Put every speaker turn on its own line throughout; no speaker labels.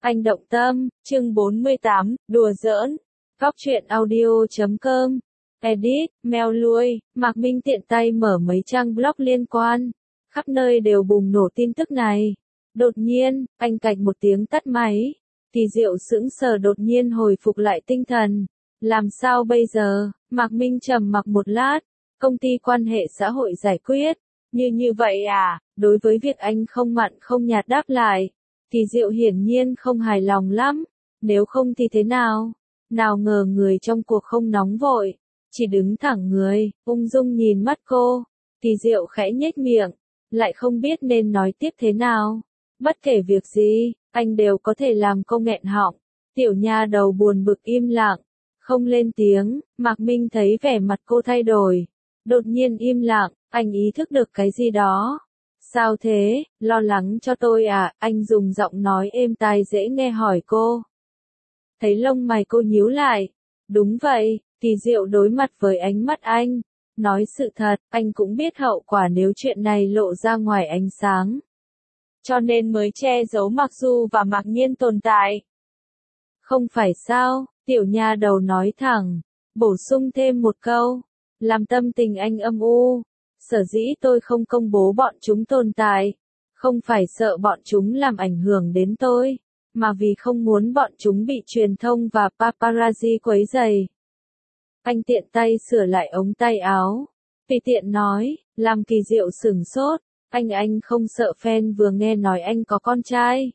Anh động tâm, chương 48, đùa giỡn. Góc truyện audio.com. Edit, mail lui, Mạc Minh tiện tay mở mấy trang blog liên quan. Khắp nơi đều bùng nổ tin tức này. Đột nhiên, anh cạch một tiếng tắt máy. Kỳ Diệu sững sờ đột nhiên hồi phục lại tinh thần. Làm sao bây giờ? Mạc Minh trầm mặc một lát. Công ty quan hệ xã hội giải quyết. Như vậy à? Đối với việc anh không mặn không nhạt đáp lại. Kỳ Diệu hiển nhiên không hài lòng lắm. Nếu không thì thế nào? Nào ngờ người trong cuộc không nóng vội. Chỉ đứng thẳng người, ung dung nhìn mắt cô. Kỳ Diệu khẽ nhếch miệng. Lại không biết nên nói tiếp thế nào. Bất kể việc gì, anh đều có thể làm cô nghẹn họng. Tiểu nha đầu buồn bực im lặng. Không lên tiếng, Mạc Minh thấy vẻ mặt cô thay đổi. Đột nhiên im lặng, anh ý thức được cái gì đó. Sao thế, lo lắng cho tôi à? Anh dùng giọng nói êm tai dễ nghe hỏi cô. Thấy lông mày cô nhíu lại. Đúng vậy, Kỳ Diệu đối mặt với ánh mắt anh. Nói sự thật, anh cũng biết hậu quả nếu chuyện này lộ ra ngoài ánh sáng. Cho nên mới che giấu Mạc Du và Mạc Nhiên tồn tại. Không phải sao, tiểu nha đầu nói thẳng, bổ sung thêm một câu, làm tâm tình anh âm u. Sở dĩ tôi không công bố bọn chúng tồn tại, không phải sợ bọn chúng làm ảnh hưởng đến tôi, mà vì không muốn bọn chúng bị truyền thông và paparazzi quấy rầy. Anh tiện tay sửa lại ống tay áo, tùy tiện nói, làm Kỳ Diệu sửng sốt, anh không sợ fan vừa nghe nói anh có con trai.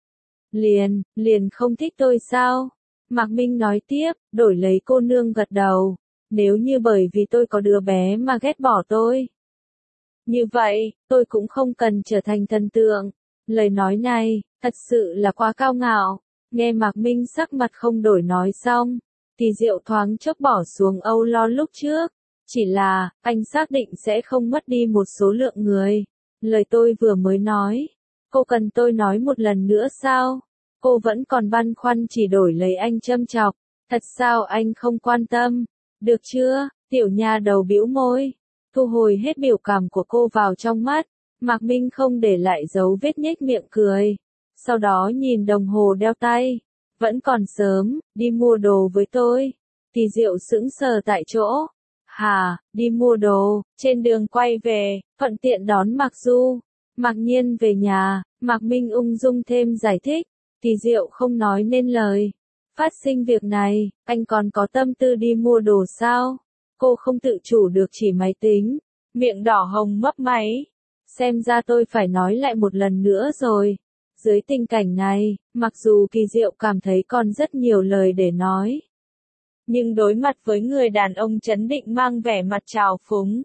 Liền không thích tôi sao? Mạc Minh nói tiếp, đổi lấy cô nương gật đầu. Nếu như bởi vì tôi có đứa bé mà ghét bỏ tôi. Như vậy, tôi cũng không cần trở thành thần tượng. Lời nói này, thật sự là quá cao ngạo. Nghe Mạc Minh sắc mặt không đổi nói xong. Kỳ Diệu thoáng chốc bỏ xuống âu lo lúc trước. Chỉ là, anh xác định sẽ không mất đi một số lượng người. Lời tôi vừa mới nói. Cô cần tôi nói một lần nữa sao? Cô vẫn còn băn khoăn chỉ đổi lấy anh châm chọc. Thật sao anh không quan tâm? Được chưa? Tiểu nha đầu bĩu môi. Thu hồi hết biểu cảm của cô vào trong mắt. Mạc Minh không để lại dấu vết nhếch miệng cười. Sau đó nhìn đồng hồ đeo tay. Vẫn còn sớm, đi mua đồ với tôi. Kỳ Diệu sững sờ tại chỗ. Hà, đi mua đồ, trên đường quay về, thuận tiện đón Mạc Du. Mạc Nhiên về nhà, Mạc Minh ung dung thêm giải thích. Kỳ Diệu không nói nên lời. Phát sinh việc này, anh còn có tâm tư đi mua đồ sao? Cô không tự chủ được chỉ máy tính. Miệng đỏ hồng mấp máy. Xem ra tôi phải nói lại một lần nữa rồi. Dưới tình cảnh này, mặc dù Kỳ Diệu cảm thấy còn rất nhiều lời để nói. Nhưng đối mặt với người đàn ông trấn định mang vẻ mặt trào phúng.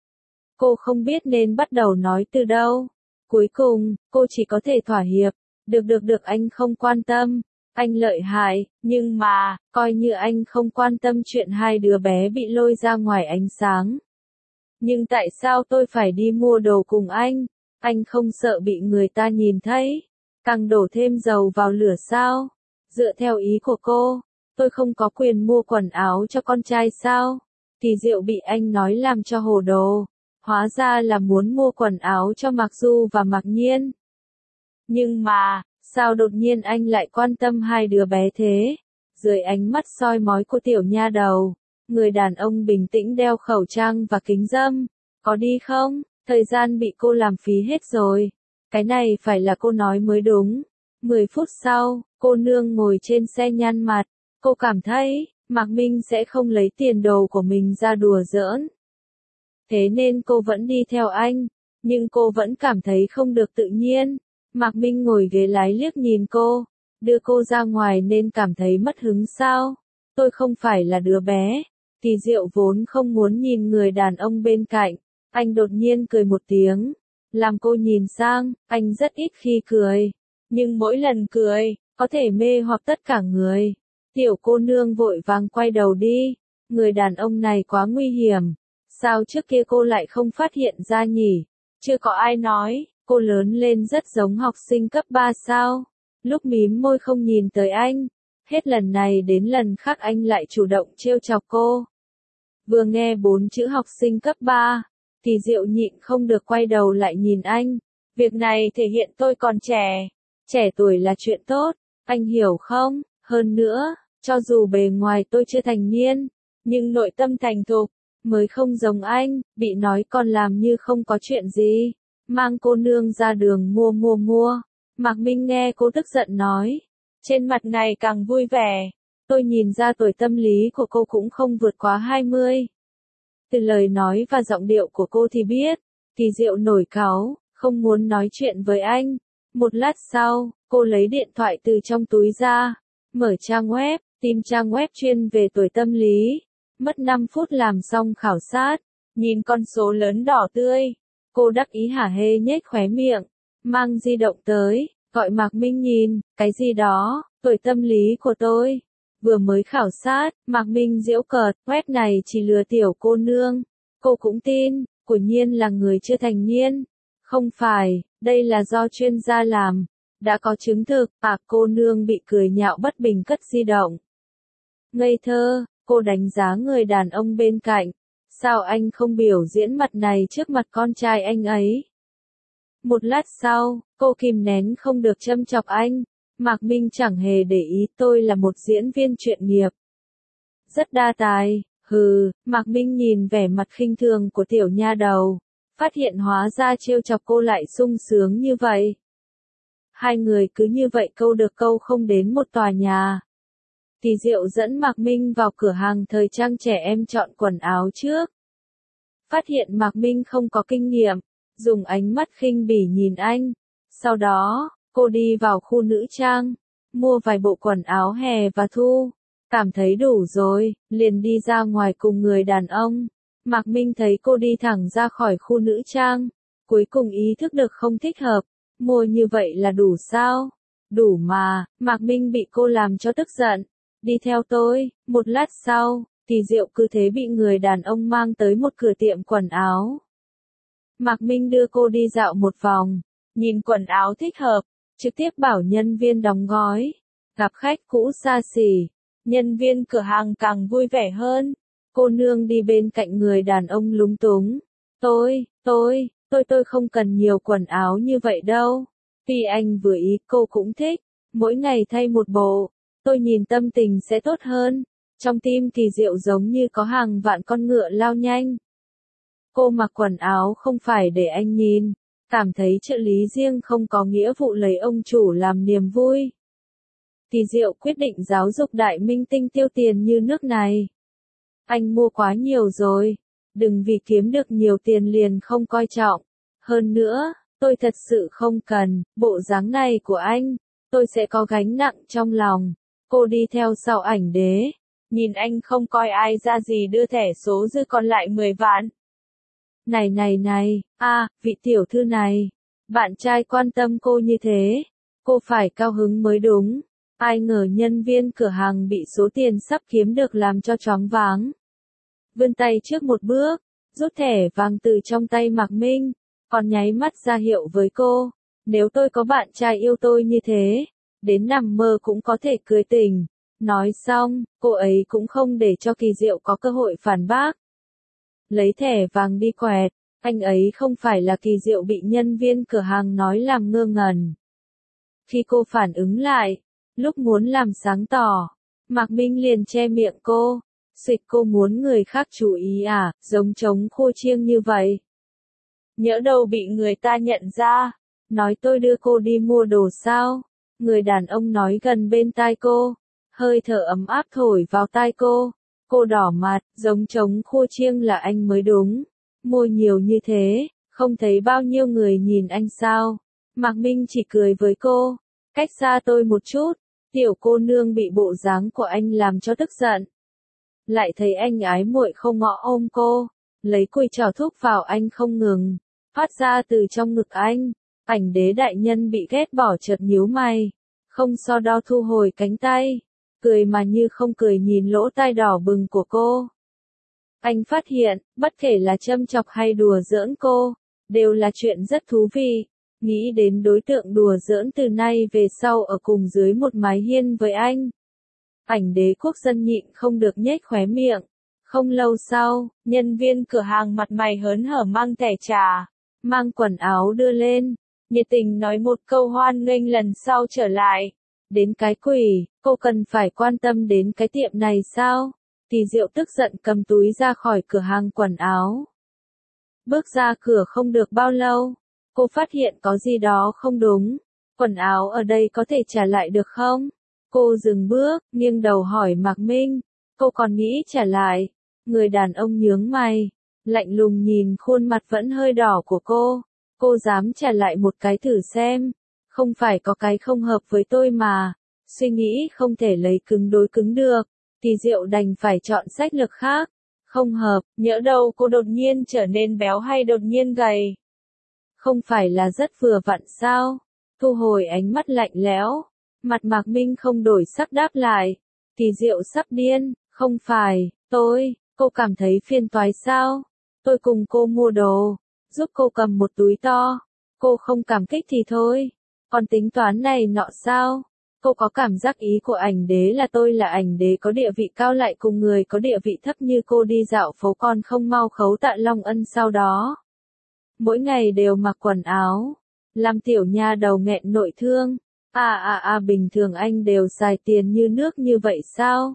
Cô không biết nên bắt đầu nói từ đâu. Cuối cùng, cô chỉ có thể thỏa hiệp. Được anh không quan tâm. Anh lợi hại, nhưng mà, coi như anh không quan tâm chuyện hai đứa bé bị lôi ra ngoài ánh sáng. Nhưng tại sao tôi phải đi mua đồ cùng anh? Anh không sợ bị người ta nhìn thấy? Càng đổ thêm dầu vào lửa sao? Dựa theo ý của cô, tôi không có quyền mua quần áo cho con trai sao? Kỳ Diệu bị anh nói làm cho hồ đồ. Hóa ra là muốn mua quần áo cho Mạc Du và Mạc Nhiên. Nhưng mà, sao đột nhiên anh lại quan tâm hai đứa bé thế? Dưới ánh mắt soi mói của tiểu nha đầu, người đàn ông bình tĩnh đeo khẩu trang và kính râm. Có đi không? Thời gian bị cô làm phí hết rồi. Cái này phải là cô nói mới đúng. 10 phút sau, cô nương ngồi trên xe nhăn mặt. Cô cảm thấy, Mạc Minh sẽ không lấy tiền đồ của mình ra đùa giỡn. Thế nên cô vẫn đi theo anh. Nhưng cô vẫn cảm thấy không được tự nhiên. Mạc Minh ngồi ghế lái liếc nhìn cô. Đưa cô ra ngoài nên cảm thấy mất hứng sao? Tôi không phải là đứa bé. Kỳ Diệu vốn không muốn nhìn người đàn ông bên cạnh. Anh đột nhiên cười một tiếng. Làm cô nhìn sang, anh rất ít khi cười. Nhưng mỗi lần cười, có thể mê hoặc tất cả người. Tiểu cô nương vội vàng quay đầu đi. Người đàn ông này quá nguy hiểm. Sao trước kia cô lại không phát hiện ra nhỉ? Chưa có ai nói, cô lớn lên rất giống học sinh cấp 3 sao? Lúc mím môi không nhìn tới anh. Hết lần này đến lần khác anh lại chủ động trêu chọc cô. Vừa nghe 4 chữ học sinh cấp 3, Kỳ Diệu nhịn không được quay đầu lại nhìn anh. Việc này thể hiện tôi còn trẻ. Trẻ tuổi là chuyện tốt. Anh hiểu không? Hơn nữa, cho dù bề ngoài tôi chưa thành niên, nhưng nội tâm thành thục, mới không giống anh, bị nói còn làm như không có chuyện gì. Mang cô nương ra đường mua. Mạc Minh nghe cô tức giận nói. Trên mặt này càng vui vẻ. Tôi nhìn ra tuổi tâm lý của cô cũng không vượt quá 20. Từ lời nói và giọng điệu của cô thì biết, Kỳ Diệu nổi cáu, không muốn nói chuyện với anh. Một lát sau, cô lấy điện thoại từ trong túi ra, mở trang web, tìm trang web chuyên về tuổi tâm lý. Mất 5 phút làm xong khảo sát, nhìn con số lớn đỏ tươi. Cô đắc ý hả hê nhếch khóe miệng, mang di động tới, gọi Mạc Minh nhìn, cái gì đó, tuổi tâm lý của tôi. Vừa mới khảo sát, Mạc Minh giễu cợt, web này chỉ lừa tiểu cô nương. Cô cũng tin, quả nhiên là người chưa thành niên. Không phải, đây là do chuyên gia làm. Đã có chứng thực, cô nương bị cười nhạo bất bình cất di động. Ngây thơ, cô đánh giá người đàn ông bên cạnh. Sao anh không biểu diễn mặt này trước mặt con trai anh ấy? Một lát sau, cô kìm nén không được châm chọc anh. Mạc Minh chẳng hề để ý, tôi là một diễn viên chuyên nghiệp. Rất đa tài, Mạc Minh nhìn vẻ mặt khinh thường của tiểu nha đầu. Phát hiện hóa ra trêu chọc cô lại sung sướng như vậy. Hai người cứ như vậy câu được câu không đến một tòa nhà. Kỳ Diệu dẫn Mạc Minh vào cửa hàng thời trang trẻ em chọn quần áo trước. Phát hiện Mạc Minh không có kinh nghiệm, dùng ánh mắt khinh bỉ nhìn anh. Sau đó, cô đi vào khu nữ trang, mua vài bộ quần áo hè và thu. Cảm thấy đủ rồi, liền đi ra ngoài cùng người đàn ông. Mạc Minh thấy cô đi thẳng ra khỏi khu nữ trang. Cuối cùng ý thức được không thích hợp. Mua như vậy là đủ sao? Đủ mà, Mạc Minh bị cô làm cho tức giận. Đi theo tôi. Một lát sau, Kỳ Diệu cứ thế bị người đàn ông mang tới một cửa tiệm quần áo. Mạc Minh đưa cô đi dạo một vòng, nhìn quần áo thích hợp, trực tiếp bảo nhân viên đóng gói. Gặp khách cũ xa xỉ, nhân viên cửa hàng càng vui vẻ hơn. Cô nương đi bên cạnh người đàn ông lúng túng. Tôi không cần nhiều quần áo như vậy đâu. Vì anh vừa ý cô cũng thích, mỗi ngày thay một bộ, tôi nhìn tâm tình sẽ tốt hơn. Trong tim Kỳ Diệu giống như có hàng vạn con ngựa lao nhanh. Cô mặc quần áo không phải để anh nhìn, cảm thấy trợ lý riêng không có nghĩa vụ lấy ông chủ làm niềm vui. Kỳ Diệu quyết định giáo dục đại minh tinh tiêu tiền như nước này. Anh mua quá nhiều rồi, đừng vì kiếm được nhiều tiền liền không coi trọng. Hơn nữa, tôi thật sự không cần, bộ dáng này của anh, tôi sẽ có gánh nặng trong lòng. Cô đi theo sau ảnh đế, nhìn anh không coi ai ra gì đưa thẻ số dư còn lại 10 vạn. Này, vị tiểu thư này, bạn trai quan tâm cô như thế, cô phải cao hứng mới đúng. Ai ngờ nhân viên cửa hàng bị số tiền sắp kiếm được làm cho choáng váng. Vươn tay trước một bước, rút thẻ vàng từ trong tay Mạc Minh, còn nháy mắt ra hiệu với cô. Nếu tôi có bạn trai yêu tôi như thế, đến nằm mơ cũng có thể cưới tình. Nói xong, cô ấy cũng không để cho Kỳ Diệu có cơ hội phản bác. Lấy thẻ vàng đi quẹt, anh ấy không phải là Kỳ Diệu bị nhân viên cửa hàng nói làm ngơ ngẩn. Khi cô phản ứng lại, lúc muốn làm sáng tỏ, Mạc Minh liền che miệng cô. Xịch, cô muốn người khác chú ý à, giống trống khô chiêng như vậy. Nhỡ đâu bị người ta nhận ra, nói tôi đưa cô đi mua đồ sao. Người đàn ông nói gần bên tai cô, hơi thở ấm áp thổi vào tai cô. Cô đỏ mặt, giống trống khô chiêng là anh mới đúng. Mua nhiều như thế, không thấy bao nhiêu người nhìn anh sao. Mạc Minh chỉ cười với cô, cách xa tôi một chút. Tiểu cô nương bị bộ dáng của anh làm cho tức giận. Lại thấy anh ái muội không ngỏ ôm cô, lấy cùi chỏ thúc vào anh không ngừng, phát ra từ trong ngực anh. Ảnh đế đại nhân bị ghét bỏ chợt nhíu mày, không so đo thu hồi cánh tay, cười mà như không cười nhìn lỗ tai đỏ bừng của cô. Anh phát hiện, bất kể là châm chọc hay đùa giỡn cô, đều là chuyện rất thú vị. Nghĩ đến đối tượng đùa giỡn từ nay về sau ở cùng dưới một mái hiên với anh. Ảnh đế quốc dân nhịn không được nhếch khóe miệng. Không lâu sau, nhân viên cửa hàng mặt mày hớn hở mang thẻ trà, mang quần áo đưa lên, nhiệt tình nói một câu hoan nghênh lần sau trở lại. Đến cái quỷ, cô cần phải quan tâm đến cái tiệm này sao? Tỷ Diệu tức giận cầm túi ra khỏi cửa hàng quần áo. Bước ra cửa không được bao lâu, cô phát hiện có gì đó không đúng. Quần áo ở đây có thể trả lại được không? Cô dừng bước, nghiêng đầu hỏi Mạc Minh. Cô còn nghĩ trả lại. Người đàn ông nhướng mày, lạnh lùng nhìn khuôn mặt vẫn hơi đỏ của cô. Cô dám trả lại một cái thử xem. Không phải có cái không hợp với tôi mà. Suy nghĩ không thể lấy cứng đối cứng được. Tỷ Diệu đành phải chọn sách lược khác. Không hợp, nhỡ đâu cô đột nhiên trở nên béo hay đột nhiên gầy. Không phải là rất vừa vặn sao? Thu hồi ánh mắt lạnh lẽo. Mặt Mạc Minh không đổi sắc đáp lại. Tỷ Diệu sắp điên, không phải, cô cảm thấy phiền toái sao? Tôi cùng cô mua đồ, giúp cô cầm một túi to. Cô không cảm kích thì thôi. Còn tính toán này nọ sao? Cô có cảm giác ý của ảnh đế là tôi là ảnh đế có địa vị cao lại cùng người có địa vị thấp như cô đi dạo phố còn không mau khấu tạ Long Ân sau đó. Mỗi ngày đều mặc quần áo, làm tiểu nha đầu nghẹn nội thương. Bình thường anh đều xài tiền như nước như vậy sao?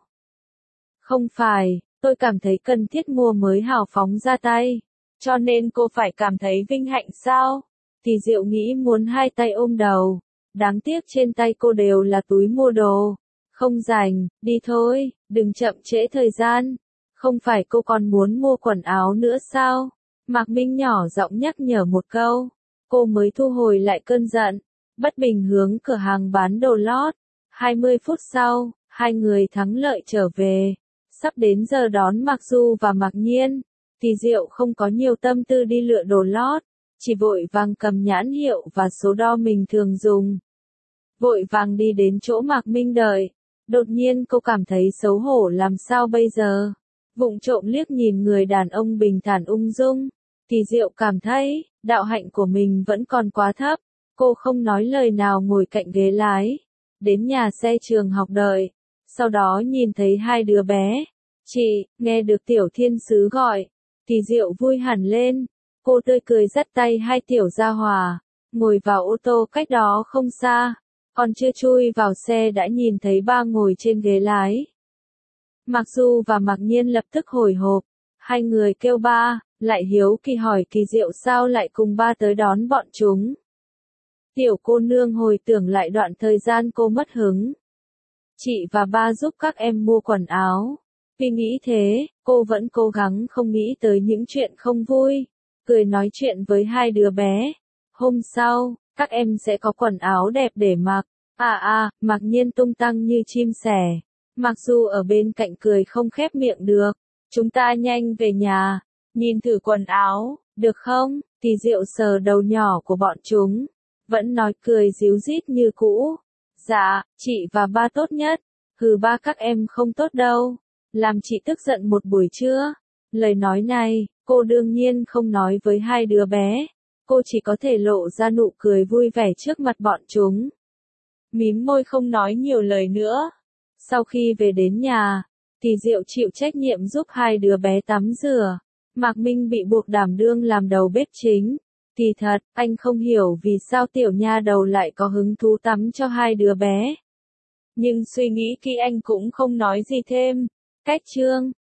Không phải, tôi cảm thấy cần thiết mua mới hào phóng ra tay. Cho nên cô phải cảm thấy vinh hạnh sao? Tỷ Diệu nghĩ muốn hai tay ôm đầu. Đáng tiếc trên tay cô đều là túi mua đồ. Không rảnh, đi thôi, đừng chậm trễ thời gian. Không phải cô còn muốn mua quần áo nữa sao? Mạc Minh nhỏ giọng nhắc nhở một câu. Cô mới thu hồi lại cơn giận. Bất bình hướng cửa hàng bán đồ lót. 20 phút sau, hai người thắng lợi trở về. Sắp đến giờ đón Mạc Du và Mạc Nhiên. Tỷ Diệu không có nhiều tâm tư đi lựa đồ lót. Chỉ vội vàng cầm nhãn hiệu và số đo mình thường dùng. Vội vàng đi đến chỗ Mạc Minh đợi. Đột nhiên cô cảm thấy xấu hổ làm sao bây giờ. Vụng trộm liếc nhìn người đàn ông bình thản ung dung. Tỷ Diệu cảm thấy, đạo hạnh của mình vẫn còn quá thấp. Cô không nói lời nào ngồi cạnh ghế lái. Đến nhà xe trường học đợi. Sau đó nhìn thấy hai đứa bé. Chị, nghe được Tiểu Thiên Sứ gọi. Tỷ Diệu vui hẳn lên. Cô tươi cười dắt tay hai tiểu gia hòa. Ngồi vào ô tô cách đó không xa. Còn chưa chui vào xe đã nhìn thấy ba ngồi trên ghế lái. Mạc Du và Mạc Nhiên lập tức hồi hộp. Hai người kêu ba, lại hiếu kỳ hỏi Kỳ Diệu sao lại cùng ba tới đón bọn chúng. Tiểu cô nương hồi tưởng lại đoạn thời gian cô mất hứng. Chị và ba giúp các em mua quần áo. Vì nghĩ thế, cô vẫn cố gắng không nghĩ tới những chuyện không vui. Cười nói chuyện với hai đứa bé. Hôm sau, các em sẽ có quần áo đẹp để mặc. Mạc Nhiên tung tăng như chim sẻ. Mặc dù ở bên cạnh cười không khép miệng được. Chúng ta nhanh về nhà. Nhìn thử quần áo, được không? Tỷ Diệu sờ đầu nhỏ của bọn chúng. Vẫn nói cười díu dít như cũ. Dạ, chị và ba tốt nhất. Hừ, ba các em không tốt đâu. Làm chị tức giận một buổi trưa. Lời nói này, cô đương nhiên không nói với hai đứa bé. Cô chỉ có thể lộ ra nụ cười vui vẻ trước mặt bọn chúng. Mím môi không nói nhiều lời nữa. Sau khi về đến nhà, Tỷ Diệu chịu trách nhiệm giúp hai đứa bé tắm rửa. Mạc Minh bị buộc đảm đương làm đầu bếp chính. Kỳ thật, anh không hiểu vì sao tiểu nha đầu lại có hứng thú tắm cho hai đứa bé. Nhưng suy nghĩ kỹ anh cũng không nói gì thêm. Cách chương